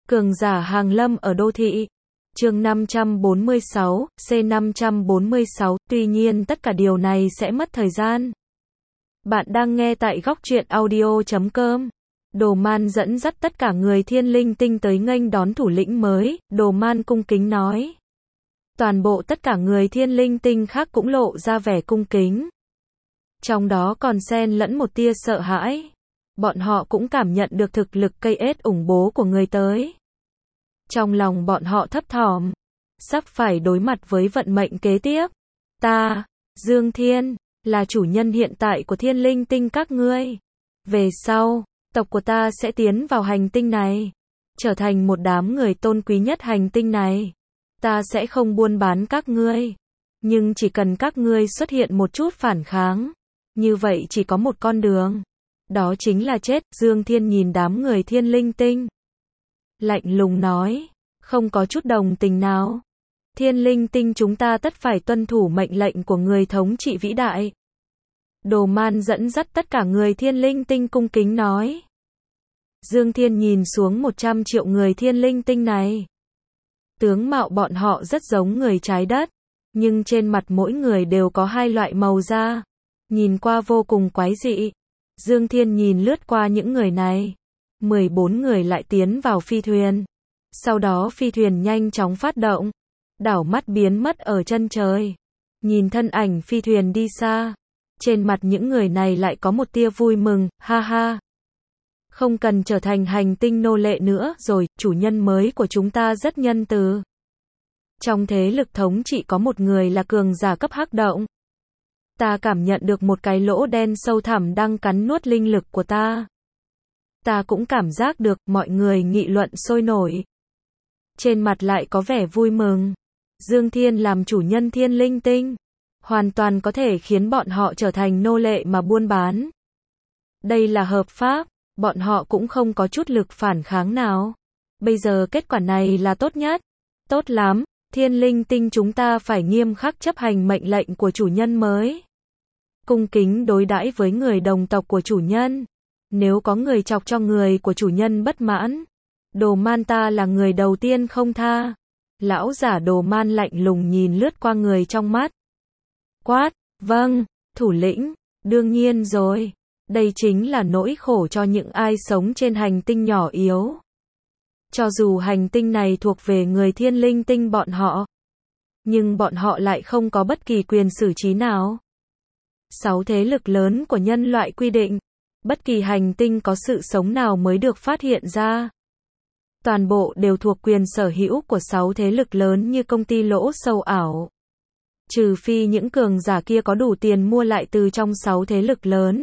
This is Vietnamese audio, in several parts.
Cường giả hàng lâm ở đô thị. Chương 546, C546, tuy nhiên tất cả điều này sẽ mất thời gian. Bạn đang nghe tại góc truyện audio.com. Đồ Man dẫn dắt tất cả người Thiên Linh Tinh tới nghênh đón thủ lĩnh mới, Đồ Man cung kính nói. Toàn bộ tất cả người Thiên Linh Tinh khác cũng lộ ra vẻ cung kính. Trong đó còn xen lẫn một tia sợ hãi. Bọn họ cũng cảm nhận được thực lực cây ết ủng bố của người tới. Trong lòng bọn họ thấp thỏm, sắp phải đối mặt với vận mệnh kế tiếp. Ta, Dương Thiên, là chủ nhân hiện tại của Thiên Linh Tinh các ngươi. Về sau, tộc của ta sẽ tiến vào hành tinh này, trở thành một đám người tôn quý nhất hành tinh này. Ta sẽ không buôn bán các ngươi, nhưng chỉ cần các ngươi xuất hiện một chút phản kháng, như vậy chỉ có một con đường, đó chính là chết. Dương Thiên nhìn đám người Thiên Linh Tinh, lạnh lùng nói, không có chút đồng tình nào. Thiên Linh Tinh chúng ta tất phải tuân thủ mệnh lệnh của người thống trị vĩ đại. Đồ Man dẫn dắt tất cả người Thiên Linh Tinh cung kính nói. Dương Thiên nhìn xuống 100 triệu người Thiên Linh Tinh này. Tướng mạo bọn họ rất giống người trái đất, nhưng trên mặt mỗi người đều có hai loại màu da, nhìn qua vô cùng quái dị. Dương Thiên nhìn lướt qua những người này, 14 người lại tiến vào phi thuyền. Sau đó phi thuyền nhanh chóng phát động, đảo mắt biến mất ở chân trời. Nhìn thân ảnh phi thuyền đi xa, trên mặt những người này lại có một tia vui mừng, ha ha. Không cần trở thành hành tinh nô lệ nữa rồi, chủ nhân mới của chúng ta rất nhân từ. Trong thế lực thống trị có một người là cường giả cấp hắc động. Ta cảm nhận được một cái lỗ đen sâu thẳm đang cắn nuốt linh lực của ta. Ta cũng cảm giác được, mọi người nghị luận sôi nổi. Trên mặt lại có vẻ vui mừng. Dương Thiên làm chủ nhân Thiên Linh Tinh, hoàn toàn có thể khiến bọn họ trở thành nô lệ mà buôn bán. Đây là hợp pháp, bọn họ cũng không có chút lực phản kháng nào. Bây giờ kết quả này là tốt nhất. Tốt lắm, Thiên Linh Tinh chúng ta phải nghiêm khắc chấp hành mệnh lệnh của chủ nhân mới. Cung kính đối đãi với người đồng tộc của chủ nhân. Nếu có người chọc cho người của chủ nhân bất mãn, Đồ Man ta là người đầu tiên không tha. Lão giả Đồ Man lạnh lùng nhìn lướt qua người trong mắt. Quát, vâng, thủ lĩnh, đương nhiên rồi. Đây chính là nỗi khổ cho những ai sống trên hành tinh nhỏ yếu. Cho dù hành tinh này thuộc về người Thiên Linh Tinh bọn họ, nhưng bọn họ lại không có bất kỳ quyền xử trí nào. 6 thế lực lớn của nhân loại quy định, bất kỳ hành tinh có sự sống nào mới được phát hiện ra. Toàn bộ đều thuộc quyền sở hữu của 6 thế lực lớn như công ty lỗ sâu ảo. Trừ phi những cường giả kia có đủ tiền mua lại từ trong 6 thế lực lớn.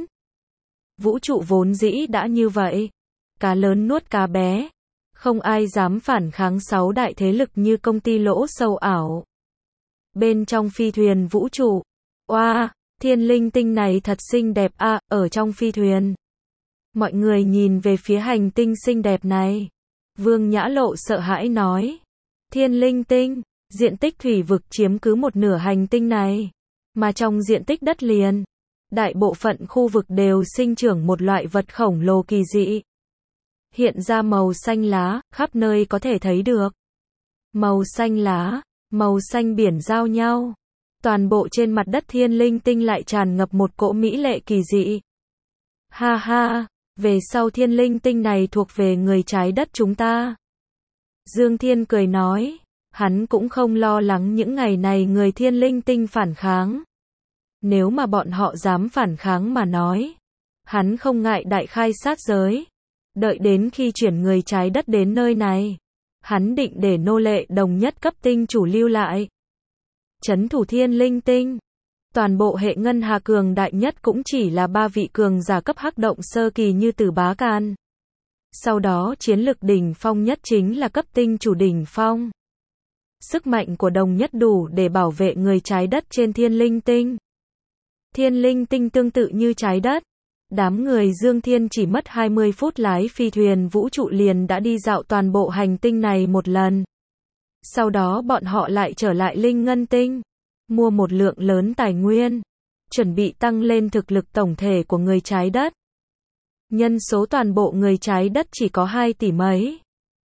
Vũ trụ vốn dĩ đã như vậy. Cá lớn nuốt cá bé. Không ai dám phản kháng 6 đại thế lực như công ty lỗ sâu ảo. Bên trong phi thuyền vũ trụ. Oa, Thiên Linh Tinh này thật xinh đẹp à, ở trong phi thuyền. Mọi người nhìn về phía hành tinh xinh đẹp này. Vương Nhã Lộ sợ hãi nói. Thiên Linh Tinh, diện tích thủy vực chiếm cứ một nửa hành tinh này. Mà trong diện tích đất liền, đại bộ phận khu vực đều sinh trưởng một loại vật khổng lồ kỳ dị. Hiện ra màu xanh lá, khắp nơi có thể thấy được. Màu xanh lá, màu xanh biển giao nhau. Toàn bộ trên mặt đất Thiên Linh Tinh lại tràn ngập một cỗ mỹ lệ kỳ dị. Ha ha, về sau Thiên Linh Tinh này thuộc về người trái đất chúng ta. Dương Thiên cười nói, hắn cũng không lo lắng những ngày này người Thiên Linh Tinh phản kháng. Nếu mà bọn họ dám phản kháng mà nói, hắn không ngại đại khai sát giới. Đợi đến khi chuyển người trái đất đến nơi này, hắn định để nô lệ đồng nhất cấp tinh chủ lưu lại. Trấn thủ Thiên Linh Tinh. Toàn bộ hệ ngân hà cường đại nhất cũng chỉ là 3 vị cường giả cấp hắc động sơ kỳ như Tử Bá Can. Sau đó chiến lực đỉnh phong nhất chính là cấp tinh chủ đỉnh phong. Sức mạnh của đồng nhất đủ để bảo vệ người trái đất trên Thiên Linh Tinh. Thiên Linh Tinh tương tự như trái đất. Đám người Dương Thiên chỉ mất 20 phút lái phi thuyền vũ trụ liền đã đi dạo toàn bộ hành tinh này một lần. Sau đó bọn họ lại trở lại Linh Ngân Tinh, mua một lượng lớn tài nguyên, chuẩn bị tăng lên thực lực tổng thể của người trái đất. Nhân số toàn bộ người trái đất chỉ có 2 tỷ mấy.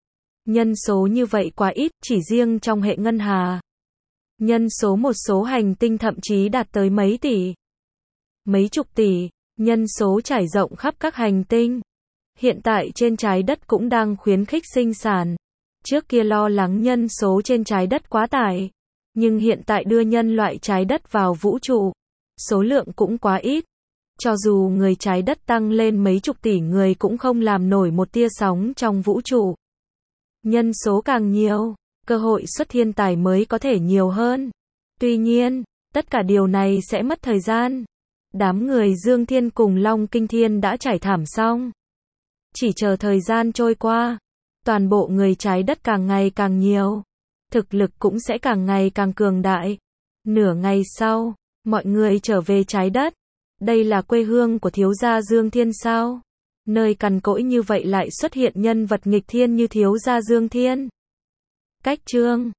Nhân số như vậy quá ít, chỉ riêng trong hệ ngân hà. Nhân số một số hành tinh thậm chí đạt tới mấy tỷ, mấy chục tỷ, nhân số trải rộng khắp các hành tinh. Hiện tại trên trái đất cũng đang khuyến khích sinh sản. Trước kia lo lắng nhân số trên trái đất quá tải, nhưng hiện tại đưa nhân loại trái đất vào vũ trụ, số lượng cũng quá ít. Cho dù người trái đất tăng lên mấy chục tỷ người cũng không làm nổi một tia sóng trong vũ trụ. Nhân số càng nhiều, cơ hội xuất thiên tài mới có thể nhiều hơn. Tuy nhiên, tất cả điều này sẽ mất thời gian. Đám người Dương Thiên cùng Long Kinh Thiên đã trải thảm xong. Chỉ chờ thời gian trôi qua, toàn bộ người trái đất càng ngày càng nhiều, thực lực cũng sẽ càng ngày càng cường đại. Nửa ngày sau, mọi người trở về trái đất. Đây là quê hương của thiếu gia Dương Thiên sao? Nơi cằn cỗi như vậy lại xuất hiện nhân vật nghịch thiên như thiếu gia Dương Thiên. Cách chương